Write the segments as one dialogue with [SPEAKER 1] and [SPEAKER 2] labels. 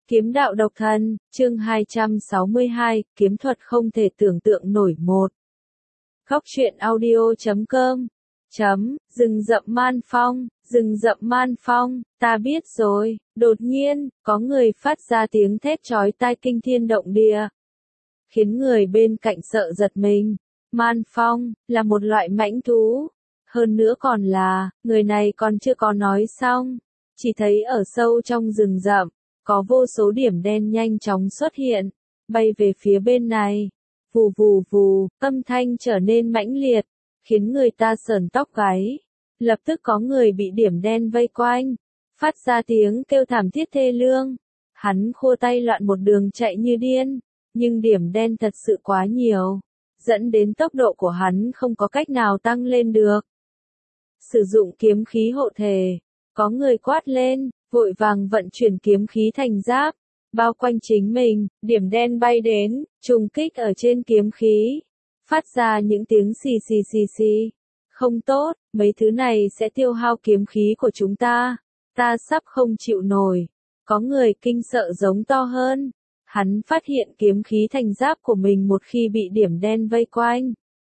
[SPEAKER 1] Kiếm đạo độc thân, chương 262, kiếm thuật không thể tưởng tượng nổi một. Góc truyện audio.com Rừng rậm man phong, rừng rậm man phong, ta biết rồi. Đột nhiên, có người phát ra tiếng thét chói tai kinh thiên động địa, khiến người bên cạnh sợ giật mình. Man phong là một loại mãnh thú, hơn nữa còn là, người này còn chưa có nói xong, chỉ thấy ở sâu trong rừng rậm, có vô số điểm đen nhanh chóng xuất hiện, bay về phía bên này. Vù vù vù, âm thanh trở nên mãnh liệt, khiến người ta sởn tóc gáy. Lập tức có người bị điểm đen vây quanh, phát ra tiếng kêu thảm thiết thê lương. Hắn khua tay loạn một đường chạy như điên, nhưng điểm đen thật sự quá nhiều, dẫn đến tốc độ của hắn không có cách nào tăng lên được. Sử dụng kiếm khí hộ thể, có người quát lên, vội vàng vận chuyển kiếm khí thành giáp, bao quanh chính mình. Điểm đen bay đến, trùng kích ở trên kiếm khí, phát ra những tiếng xì xì xì xì. Không tốt, mấy thứ này sẽ tiêu hao kiếm khí của chúng ta. Ta sắp không chịu nổi. Có người kinh sợ giống to hơn. Hắn phát hiện kiếm khí thành giáp của mình một khi bị điểm đen vây quanh,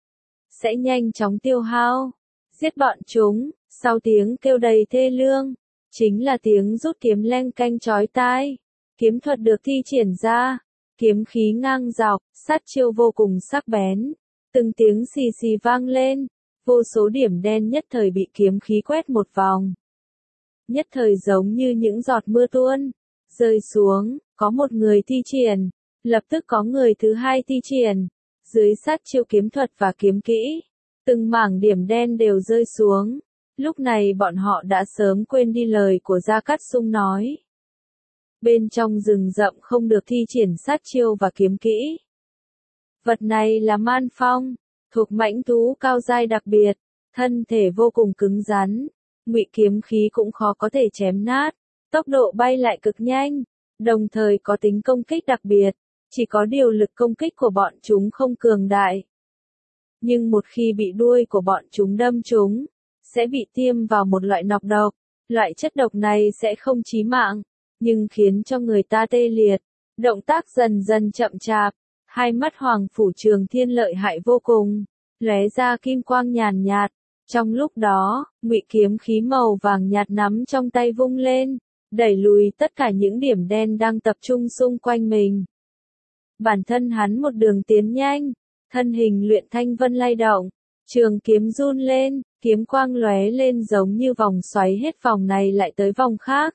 [SPEAKER 1] sẽ nhanh chóng tiêu hao. Giết bọn chúng. Sau tiếng kêu đầy thê lương, chính là tiếng rút kiếm leng canh chói tai. Kiếm thuật được thi triển ra, kiếm khí ngang dọc, sát chiêu vô cùng sắc bén. Từng tiếng xì xì vang lên, vô số điểm đen nhất thời bị kiếm khí quét một vòng. Nhất thời giống như những giọt mưa tuôn, rơi xuống, có một người thi triển, lập tức có người thứ hai thi triển. Dưới sát chiêu kiếm thuật và kiếm kỹ, từng mảng điểm đen đều rơi xuống. Lúc này bọn họ đã sớm quên đi lời của Gia Cát Sung nói. Bên trong rừng rậm không được thi triển sát chiêu và kiếm kỹ. Vật này là man phong, thuộc mãnh thú cao giai đặc biệt, thân thể vô cùng cứng rắn, ngụy kiếm khí cũng khó có thể chém nát, tốc độ bay lại cực nhanh, đồng thời có tính công kích đặc biệt, chỉ có điều lực công kích của bọn chúng không cường đại. Nhưng một khi bị đuôi của bọn chúng đâm chúng, sẽ bị tiêm vào một loại nọc độc, loại chất độc này sẽ không chí mạng, nhưng khiến cho người ta tê liệt, động tác dần dần chậm chạp. Hai mắt Hoàng Phủ Trường Thiên lợi hại vô cùng, lóe ra kim quang nhàn nhạt. Trong lúc đó, ngụy kiếm khí màu vàng nhạt nắm trong tay vung lên, đẩy lùi tất cả những điểm đen đang tập trung xung quanh mình. Bản thân hắn một đường tiến nhanh, thân hình luyện thanh vân lay động, trường kiếm run lên, kiếm quang lóe lên giống như vòng xoáy hết vòng này lại tới vòng khác.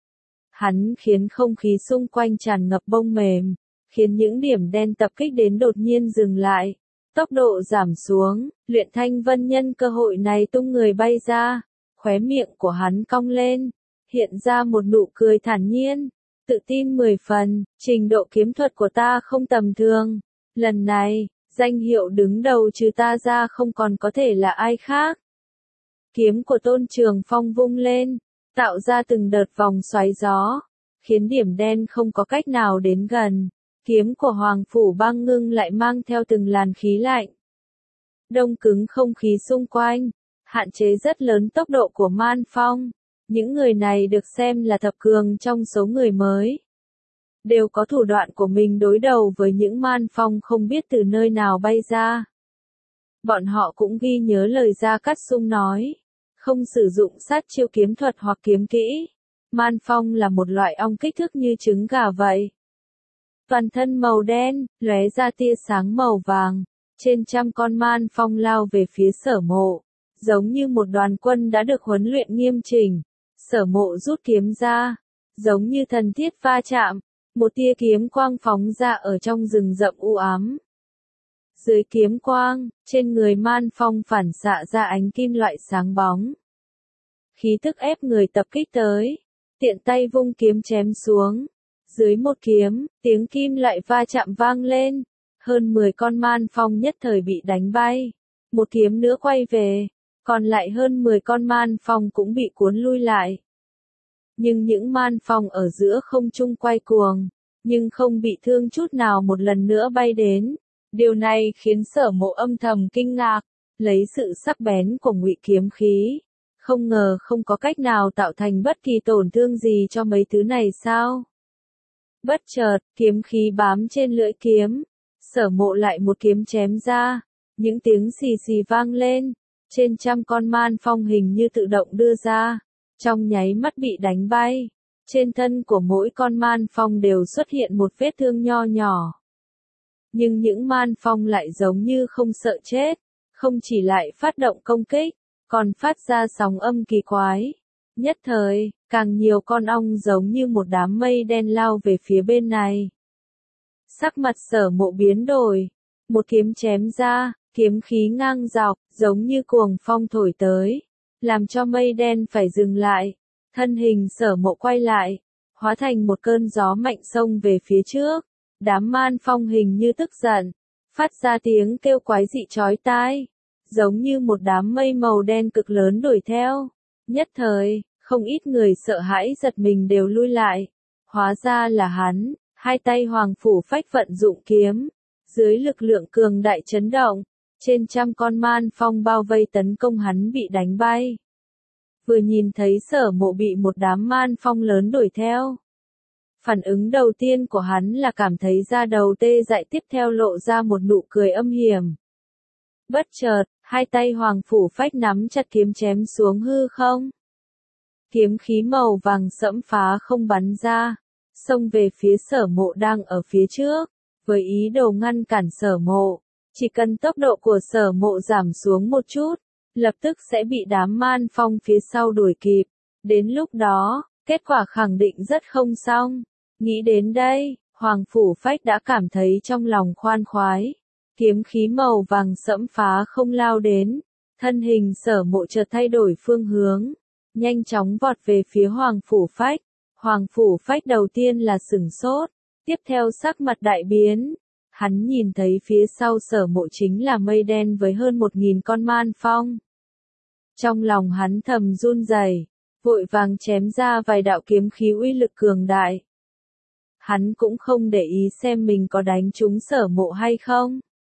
[SPEAKER 1] Hắn khiến không khí xung quanh tràn ngập bông mềm, khiến những điểm đen tập kích đến đột nhiên dừng lại, tốc độ giảm xuống. Luyện thanh vân nhân cơ hội này tung người bay ra, khóe miệng của hắn cong lên, hiện ra một nụ cười thản nhiên, tự tin 10 phần. Trình độ kiếm thuật của ta không tầm thường, lần này, danh hiệu đứng đầu trừ ta ra không còn có thể là ai khác. Kiếm của Tôn Trường Phong vung lên, tạo ra từng đợt vòng xoáy gió, khiến điểm đen không có cách nào đến gần. Kiếm của Hoàng Phủ Băng Ngưng lại mang theo từng làn khí lạnh, đông cứng không khí xung quanh, hạn chế rất lớn tốc độ của man phong. Những người này được xem là thập cường trong số người mới, đều có thủ đoạn của mình đối đầu với những man phong không biết từ nơi nào bay ra. Bọn họ cũng ghi nhớ lời Gia Cát Sung nói, không sử dụng sát chiêu kiếm thuật hoặc kiếm kỹ. Man phong là một loại ong kích thước như trứng gà vậy. Toàn thân màu đen, lóe ra tia sáng màu vàng. Trên trăm con man phong lao về phía Sở Mộ, giống như một đoàn quân đã được huấn luyện nghiêm chỉnh. Sở Mộ rút kiếm ra, giống như thần thiết va chạm, một tia kiếm quang phóng ra ở trong rừng rậm u ám. Dưới kiếm quang, trên người man phong phản xạ ra ánh kim loại sáng bóng. Khí tức ép người tập kích tới, tiện tay vung kiếm chém xuống. Dưới một kiếm, tiếng kim loại va chạm vang lên, hơn 10 con man phong nhất thời bị đánh bay. Một kiếm nữa quay về, còn lại hơn 10 con man phong cũng bị cuốn lui lại. Nhưng những man phong ở giữa không trung quay cuồng, nhưng không bị thương chút nào một lần nữa bay đến. Điều này khiến Sở Mộ âm thầm kinh ngạc, lấy sự sắc bén của ngụy kiếm khí, không ngờ không có cách nào tạo thành bất kỳ tổn thương gì cho mấy thứ này sao? Bất chợt, kiếm khí bám trên lưỡi kiếm. Sở Mộ lại một kiếm chém ra. Những tiếng xì xì vang lên. Trên trăm con man phong hình như tự động đưa ra. Trong nháy mắt bị đánh bay. Trên thân của mỗi con man phong đều xuất hiện một vết thương nho nhỏ. Nhưng những man phong lại giống như không sợ chết. Không chỉ lại phát động công kích, còn phát ra sóng âm kỳ quái. Nhất thời, càng nhiều con ong giống như một đám mây đen lao về phía bên này. Sắc mặt Sở Mộ biến đổi. Một kiếm chém ra, kiếm khí ngang dọc, giống như cuồng phong thổi tới. Làm cho mây đen phải dừng lại. Thân hình Sở Mộ quay lại, hóa thành một cơn gió mạnh xông về phía trước. Đám man phong hình như tức giận, phát ra tiếng kêu quái dị chói tai. Giống như một đám mây màu đen cực lớn đuổi theo. Nhất thời, không ít người sợ hãi giật mình đều lui lại. Hóa ra là hắn, hai tay Hoàng Phủ Phách vận dụng kiếm. Dưới lực lượng cường đại chấn động, trên trăm con man phong bao vây tấn công hắn bị đánh bay. Vừa nhìn thấy Sở Mộ bị một đám man phong lớn đuổi theo. Phản ứng đầu tiên của hắn là cảm thấy da đầu tê dại, tiếp theo lộ ra một nụ cười âm hiểm. Bất chợt, hai tay Hoàng Phủ Phách nắm chặt kiếm chém xuống hư không. Kiếm khí màu vàng sẫm phá không bắn ra, xông về phía Sở Mộ đang ở phía trước, với ý đồ ngăn cản Sở Mộ. Chỉ cần tốc độ của Sở Mộ giảm xuống một chút, lập tức sẽ bị đám man phong phía sau đuổi kịp. Đến lúc đó, kết quả khẳng định rất không xong. Nghĩ đến đây, Hoàng Phủ Phách đã cảm thấy trong lòng khoan khoái. Kiếm khí màu vàng sẫm phá không lao đến. Thân hình Sở Mộ chợt thay đổi phương hướng, nhanh chóng vọt về phía Hoàng Phủ Phách. Hoàng Phủ Phách đầu tiên là sửng sốt, tiếp theo sắc mặt đại biến. Hắn nhìn thấy phía sau Sở Mộ chính là mây đen với hơn 1000 con man phong. Trong lòng hắn thầm run rẩy, vội vàng chém ra vài đạo kiếm khí uy lực cường đại. Hắn cũng không để ý xem mình có đánh trúng Sở Mộ hay không.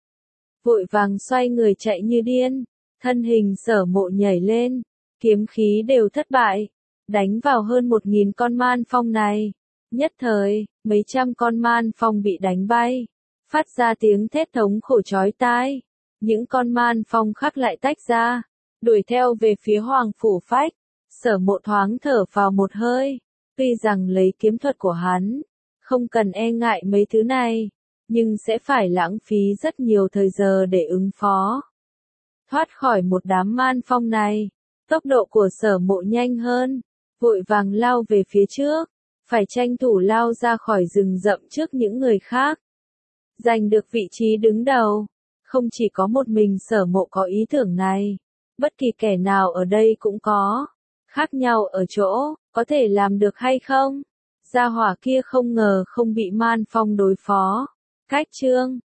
[SPEAKER 1] Vội vàng xoay người chạy như điên, thân hình Sở Mộ nhảy lên, kiếm khí đều thất bại, đánh vào hơn 1000 con man phong này. Nhất thời, mấy trăm con man phong bị đánh bay, phát ra tiếng thét thống khổ chói tai. Những con man phong khác lại tách ra, đuổi theo về phía Hoàng Phủ Phách. Sở Mộ thoáng thở vào một hơi, tuy rằng lấy kiếm thuật của hắn, không cần e ngại mấy thứ này, nhưng sẽ phải lãng phí rất nhiều thời giờ để ứng phó. Thoát khỏi một đám man phong này, tốc độ của Sở Mộ nhanh hơn, vội vàng lao về phía trước, phải tranh thủ lao ra khỏi rừng rậm trước những người khác. Giành được vị trí đứng đầu, không chỉ có một mình Sở Mộ có ý tưởng này, bất kỳ kẻ nào ở đây cũng có. Khác nhau ở chỗ, có thể làm được hay không? Gia hỏa kia không ngờ không bị man phong đối phó. Cách chương